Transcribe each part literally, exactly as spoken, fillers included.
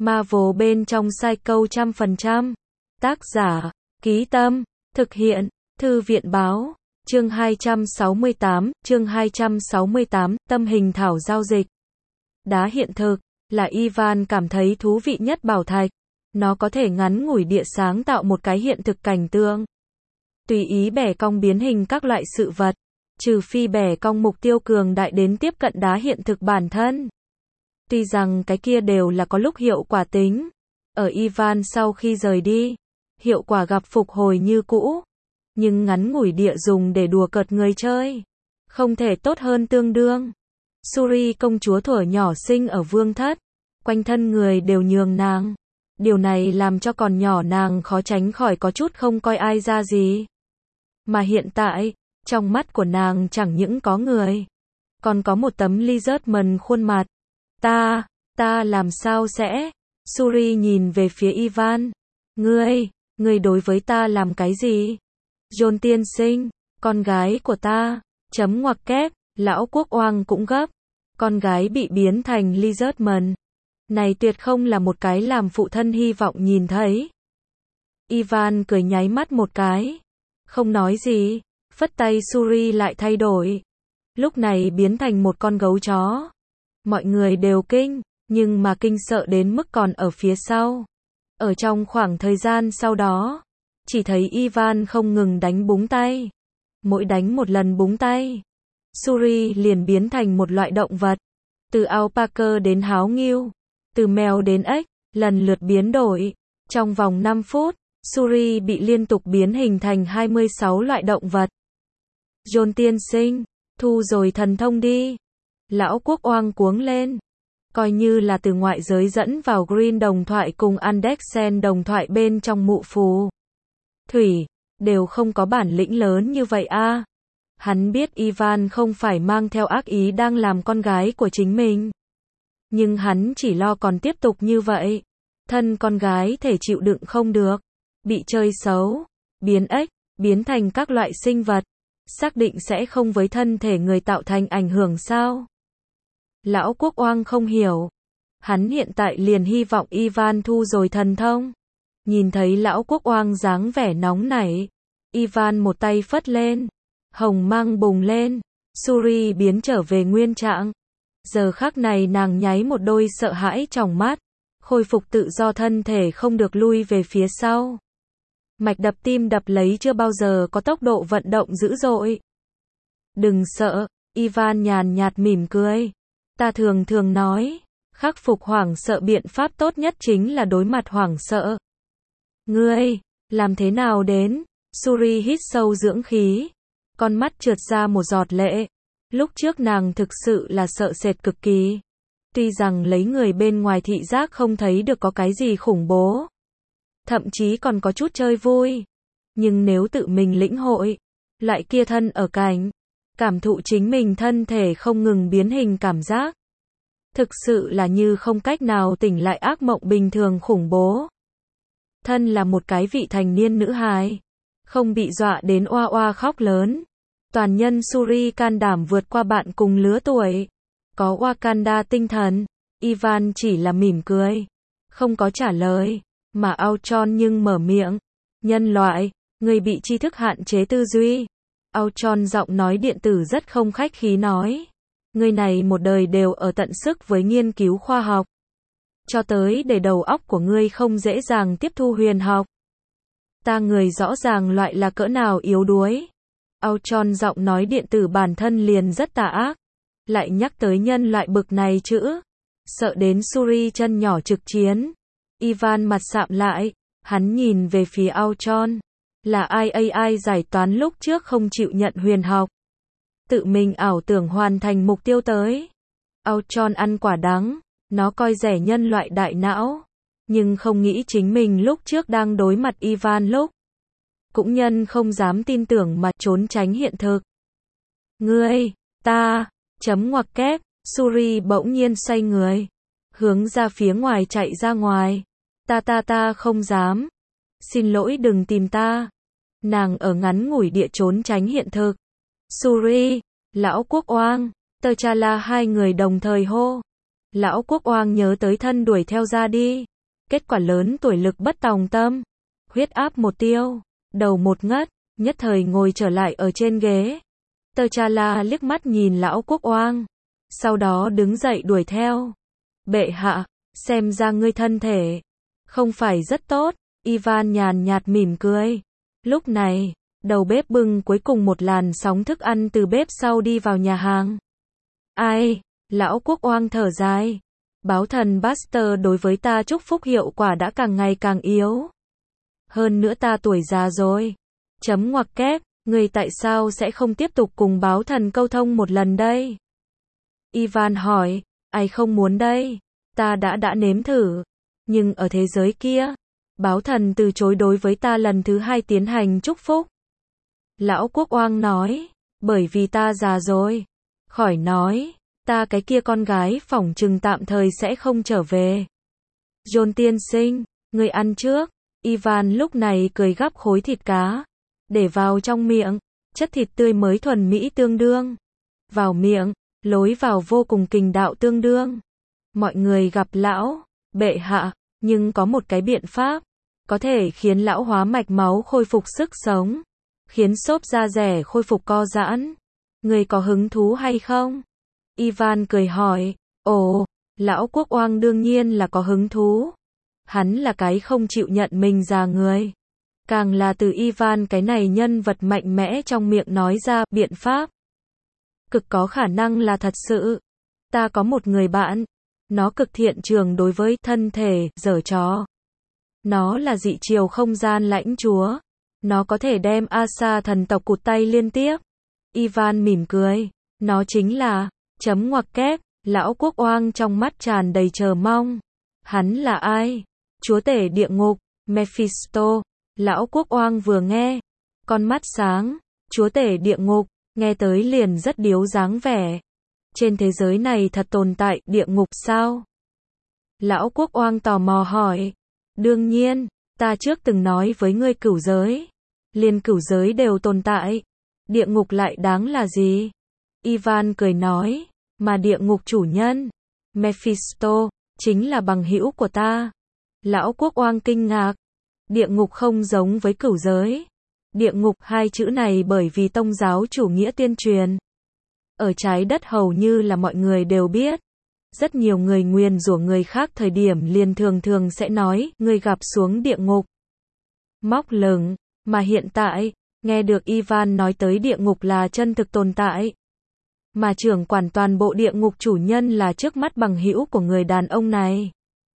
Marvel bên trong Psycho trăm phần trăm. Tác giả, Ký Tâm, thực hiện, Thư viện báo, chương hai trăm sáu mươi tám, chương hai trăm sáu mươi tám, tâm hình thảo giao dịch. Đá hiện thực, là Ivan cảm thấy thú vị nhất bảo thạch. Nó có thể ngắn ngủi địa sáng tạo một cái hiện thực cảnh tượng. Tùy ý bẻ cong biến hình các loại sự vật, trừ phi bẻ cong mục tiêu cường đại đến tiếp cận đá hiện thực bản thân. Tuy rằng cái kia đều là có lúc hiệu quả tính. Ở Ivan sau khi rời đi, hiệu quả gặp phục hồi như cũ. Nhưng ngắn ngủi địa dùng để đùa cợt người chơi. Không thể tốt hơn tương đương. Suri công chúa thuở nhỏ sinh ở vương thất. Quanh thân người đều nhường nàng. Điều này làm cho còn nhỏ nàng khó tránh khỏi có chút không coi ai ra gì. Mà hiện tại, trong mắt của nàng chẳng những có người, còn có một tấm Lizardman khuôn mặt. Ta, ta làm sao sẽ? Suri nhìn về phía Ivan. Ngươi, ngươi đối với ta làm cái gì? John tiên sinh, con gái của ta, chấm ngoặc kép, lão quốc oang cũng gấp. Con gái bị biến thành Lizardman. Này tuyệt không là một cái làm phụ thân hy vọng nhìn thấy. Ivan cười nháy mắt một cái. Không nói gì, phất tay Suri lại thay đổi. Lúc này biến thành một con gấu chó. Mọi người đều kinh, nhưng mà kinh sợ đến mức còn ở phía sau. Ở trong khoảng thời gian sau đó, chỉ thấy Ivan không ngừng đánh búng tay. Mỗi đánh một lần búng tay, Suri liền biến thành một loại động vật. Từ alpaca đến háo nghiêu, từ mèo đến ếch, lần lượt biến đổi. Trong vòng năm phút, Suri bị liên tục biến hình thành hai mươi sáu loại động vật. John tiên sinh, thu rồi thần thông đi. Lão quốc oang cuống lên. Coi như là từ ngoại giới dẫn vào Green đồng thoại cùng Andexen đồng thoại bên trong mụ phù thủy, đều không có bản lĩnh lớn như vậy a. À. Hắn biết Ivan không phải mang theo ác ý đang làm con gái của chính mình. Nhưng hắn chỉ lo còn tiếp tục như vậy. Thân con gái thể chịu đựng không được. Bị chơi xấu, biến ếch, biến thành các loại sinh vật. Xác định sẽ không với thân thể người tạo thành ảnh hưởng sao? Lão quốc oang không hiểu. Hắn hiện tại liền hy vọng Ivan thu rồi thần thông. Nhìn thấy lão quốc oang dáng vẻ nóng nảy. Ivan một tay phất lên. Hồng mang bùng lên. Suri biến trở về nguyên trạng. Giờ khắc này nàng nháy một đôi sợ hãi trong mắt. Khôi phục tự do thân thể không được lui về phía sau. Mạch đập tim đập lấy chưa bao giờ có tốc độ vận động dữ dội. Đừng sợ, Ivan nhàn nhạt mỉm cười. Ta thường thường nói, khắc phục hoảng sợ biện pháp tốt nhất chính là đối mặt hoảng sợ. Ngươi, làm thế nào đến? Suri hít sâu dưỡng khí. Con mắt trượt ra một giọt lệ. Lúc trước nàng thực sự là sợ sệt cực kỳ. Tuy rằng lấy người bên ngoài thị giác không thấy được có cái gì khủng bố. Thậm chí còn có chút chơi vui. Nhưng nếu tự mình lĩnh hội, lại kia thân ở cạnh, cảm thụ chính mình thân thể không ngừng biến hình cảm giác. Thực sự là như không cách nào tỉnh lại ác mộng bình thường khủng bố. Thân là một cái vị thành niên nữ hài, không bị dọa đến oa oa khóc lớn. Toàn nhân Suri can đảm vượt qua bạn cùng lứa tuổi. Có Wakanda tinh thần. Ivan chỉ là mỉm cười, không có trả lời. Mà Ultron nhưng mở miệng. Nhân loại, người bị tri thức hạn chế tư duy. Ultron giọng nói điện tử rất không khách khí nói. Người này một đời đều ở tận sức với nghiên cứu khoa học. Cho tới để đầu óc của ngươi không dễ dàng tiếp thu huyền học. Ta người rõ ràng loại là cỡ nào yếu đuối. Ultron giọng nói điện tử bản thân liền rất tà ác. Lại nhắc tới nhân loại bực này chữ. Sợ đến Suri chân nhỏ trực chiến. Ivan mặt sạm lại, hắn nhìn về phía Ultron. Là ai a i giải toán lúc trước không chịu nhận huyền học. Tự mình ảo tưởng hoàn thành mục tiêu tới. Ultron ăn quả đắng, nó coi rẻ nhân loại đại não. Nhưng không nghĩ chính mình lúc trước đang đối mặt Ivan lúc. Cũng nhân không dám tin tưởng mà trốn tránh hiện thực. Ngươi, ta, chấm ngoặc kép, Suri bỗng nhiên xoay người. Hướng ra phía ngoài chạy ra ngoài. Ta ta ta không dám. Xin lỗi đừng tìm ta. Nàng ở ngắn ngủi địa trốn tránh hiện thực. Suri, lão quốc oang, T'Challa hai người đồng thời hô. Lão quốc oang nhớ tới thân đuổi theo ra đi. Kết quả lớn tuổi lực bất tòng tâm. Huyết áp một tiêu, đầu một ngất, nhất thời ngồi trở lại ở trên ghế. Tơ cha la liếc mắt nhìn lão quốc oang. Sau đó đứng dậy đuổi theo. Bệ hạ, xem ra ngươi thân thể không phải rất tốt. Ivan nhàn nhạt mỉm cười. Lúc này, đầu bếp bưng cuối cùng một làn sóng thức ăn từ bếp sau đi vào nhà hàng. Ai, lão quốc oang thở dài. Báo thần Buster đối với ta chúc phúc hiệu quả đã càng ngày càng yếu. Hơn nữa ta tuổi già rồi. Chấm ngoặc kép, người tại sao sẽ không tiếp tục cùng báo thần câu thông một lần đây? Ivan hỏi, ai không muốn đây? Ta đã đã nếm thử. Nhưng ở thế giới kia, báo thần từ chối đối với ta lần thứ hai tiến hành chúc phúc. Lão quốc oang nói, bởi vì ta già rồi. Khỏi nói, ta cái kia con gái phỏng chừng tạm thời sẽ không trở về. John tiên sinh, người ăn trước. Ivan lúc này cười gắp khối thịt cá, để vào trong miệng, chất thịt tươi mới thuần mỹ tương đương. Vào miệng, lối vào vô cùng kình đạo tương đương. Mọi người gặp lão, bệ hạ, nhưng có một cái biện pháp, có thể khiến lão hóa mạch máu khôi phục sức sống, khiến xốp da rẻ khôi phục co giãn. Người có hứng thú hay không? Ivan cười hỏi, ồ, lão quốc oang đương nhiên là có hứng thú. Hắn là cái không chịu nhận mình già người. Càng là từ Ivan cái này nhân vật mạnh mẽ trong miệng nói ra biện pháp. Cực có khả năng là thật sự. Ta có một người bạn. Nó cực thiện trường đối với thân thể, giở trò. Nó là dị triều không gian lãnh chúa. Nó có thể đem Asa thần tộc cụt tay liên tiếp. Ivan mỉm cười. Nó chính là, chấm ngoặc kép, lão quốc oang trong mắt tràn đầy chờ mong. Hắn là ai? Chúa tể địa ngục, Mephisto. Lão quốc oang vừa nghe, con mắt sáng, chúa tể địa ngục, nghe tới liền rất điếu dáng vẻ. Trên thế giới này thật tồn tại địa ngục sao? Lão quốc oang tò mò hỏi. Đương nhiên, ta trước từng nói với ngươi cửu giới. Liền cửu giới đều tồn tại. Địa ngục lại đáng là gì? Ivan cười nói, mà địa ngục chủ nhân, Mephisto, chính là bằng hữu của ta. Lão quốc oang kinh ngạc. Địa ngục không giống với cửu giới. Địa ngục hai chữ này bởi vì tông giáo chủ nghĩa tuyên truyền. Ở trái đất hầu như là mọi người đều biết. Rất nhiều người nguyền rủa người khác thời điểm liền thường thường sẽ nói, người gặp xuống địa ngục. Móc lửng, mà hiện tại, nghe được Ivan nói tới địa ngục là chân thực tồn tại. Mà trưởng quản toàn bộ địa ngục chủ nhân là trước mắt bằng hữu của người đàn ông này.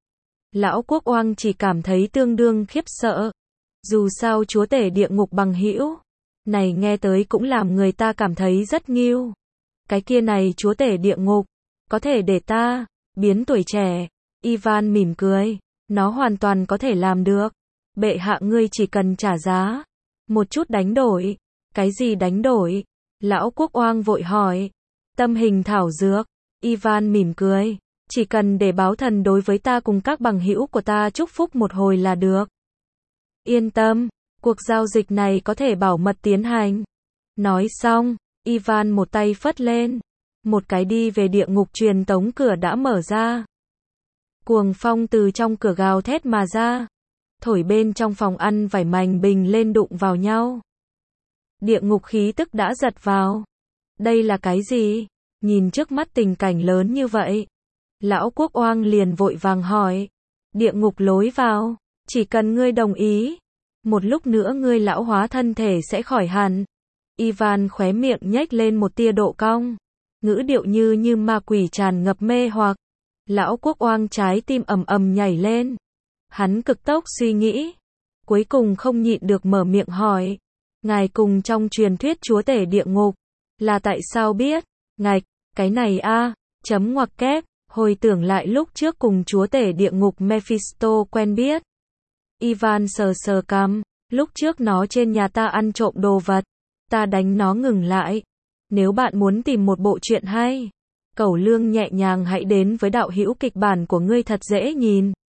Lão quốc oang chỉ cảm thấy tương đương khiếp sợ. Dù sao chúa tể địa ngục bằng hữu này nghe tới cũng làm người ta cảm thấy rất nghiêu. Cái kia này chúa tể địa ngục, có thể để ta biến tuổi trẻ. Ivan mỉm cười, nó hoàn toàn có thể làm được. Bệ hạ ngươi chỉ cần trả giá một chút đánh đổi. Cái gì đánh đổi? Lão quốc oang vội hỏi. Tâm hình thảo dược. Ivan mỉm cười, chỉ cần để báo thần đối với ta cùng các bằng hữu của ta chúc phúc một hồi là được. Yên tâm, cuộc giao dịch này có thể bảo mật tiến hành. Nói xong, Ivan một tay phất lên. Một cái đi về địa ngục truyền tống cửa đã mở ra. Cuồng phong từ trong cửa gào thét mà ra. Thổi bên trong phòng ăn vải mảnh bình lên đụng vào nhau. Địa ngục khí tức đã giật vào. Đây là cái gì? Nhìn trước mắt tình cảnh lớn như vậy. Lão quốc oang liền vội vàng hỏi. Địa ngục lối vào, chỉ cần ngươi đồng ý. Một lúc nữa ngươi lão hóa thân thể sẽ khỏi hẳn. Ivan khóe miệng nhếch lên một tia độ cong. Ngữ điệu như như ma quỷ tràn ngập mê hoặc. Lão quốc oang trái tim ầm ầm nhảy lên. Hắn cực tốc suy nghĩ. Cuối cùng không nhịn được mở miệng hỏi. Ngài cùng trong truyền thuyết chúa tể địa ngục. Là tại sao biết? Ngạch, cái này a chấm ngoặc kép. Hồi tưởng lại lúc trước cùng chúa tể địa ngục Mephisto quen biết. Ivan sờ sờ cằm. Lúc trước nó trên nhà ta ăn trộm đồ vật. Ta đánh nó ngừng lại. Nếu bạn muốn tìm một bộ truyện hay, cẩu lương nhẹ nhàng hãy đến với đạo hữu kịch bản của ngươi thật dễ nhìn.